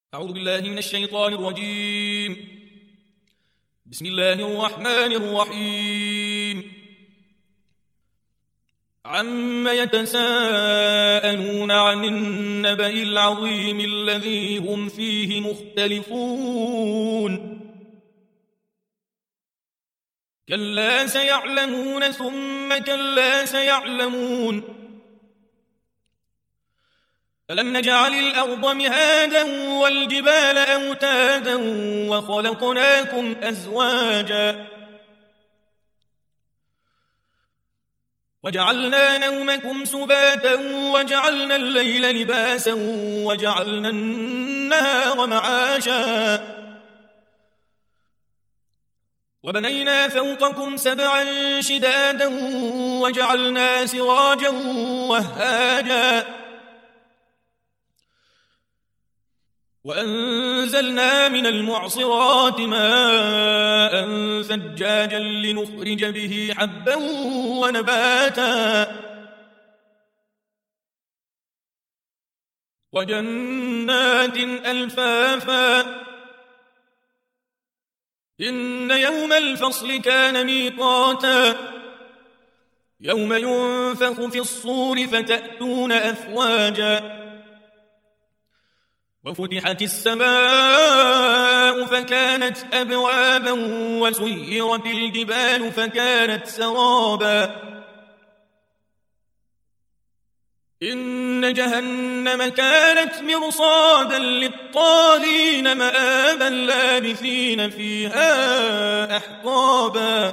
أعوذ بالله من الشيطان الرجيم. بسم الله الرحمن الرحيم. عم يتساءلون عن النبأ العظيم الذي هم فيه مختلفون كلا سيعلمون ثم كلا سيعلمون ألم نجعل الأرض مهادا والجبال أوتادا وخلقناكم أزواجا وجعلنا نومكم سباتا وجعلنا الليل لباسا وجعلنا النهار معاشا وبنينا فوقكم سبعا شدادا وجعلنا سراجا وهاجا وأنزلنا من المعصرات ماء ثجاجا لنخرج به حبا ونباتا وجنات ألفافا إن يوم الفصل كان ميقاتا يوم ينفخ في الصور فتأتون أفواجا وفتحت السماء فكانت أبوابا وسيرت الجبال فكانت سرابا إن جهنم كانت مرصادا للطاغين مآبا لابثين فيها أحقابا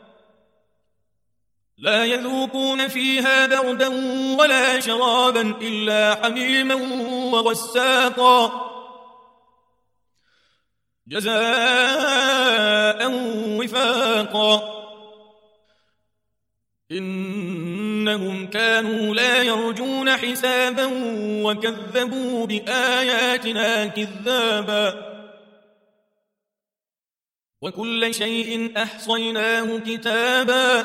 لا يذوقون فيها بردا ولا شرابا إلا حميما وغساقا جزاء وفاقا إنهم كانوا لا يرجون حسابا وكذبوا بآياتنا كذابا وكل شيء أحصيناه كتابا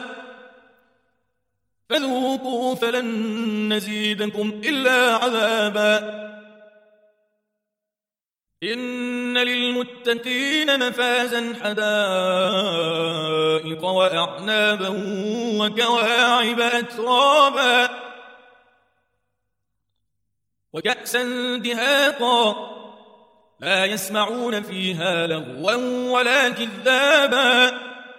فذوقوا فلن نزيدكم إلا عذابا إن للمتقين مفازا حدائق وأعنابا وكواعب أترابا وكأسا دهاقا لا يسمعون فيها لغوا ولا كذابا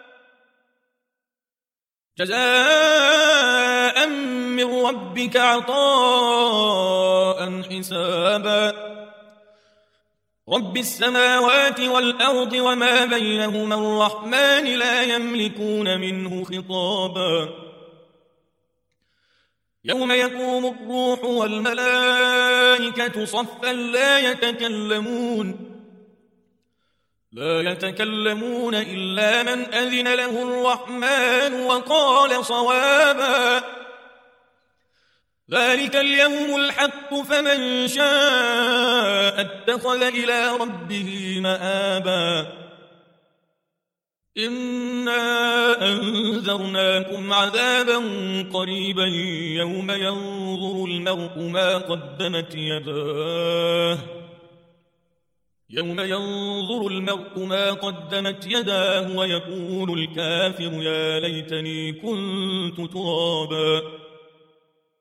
جزاء من ربك عطاء حسابا رب السماوات والأرض وما بينهما الرحمن لا يملكون منه خطابا يوم يقوم الروح والملائكة صفا لا يتكلمون إلا من أذن له الرحمن وقال صوابا ذلك اليوم الحق فمن شاء اتخذ إلى ربه مآبا إنا أنذرناكم عذابا قريبا يوم ينظر المرء ما قدمت يداه ويقول الكافر يا ليتني كنت ترابا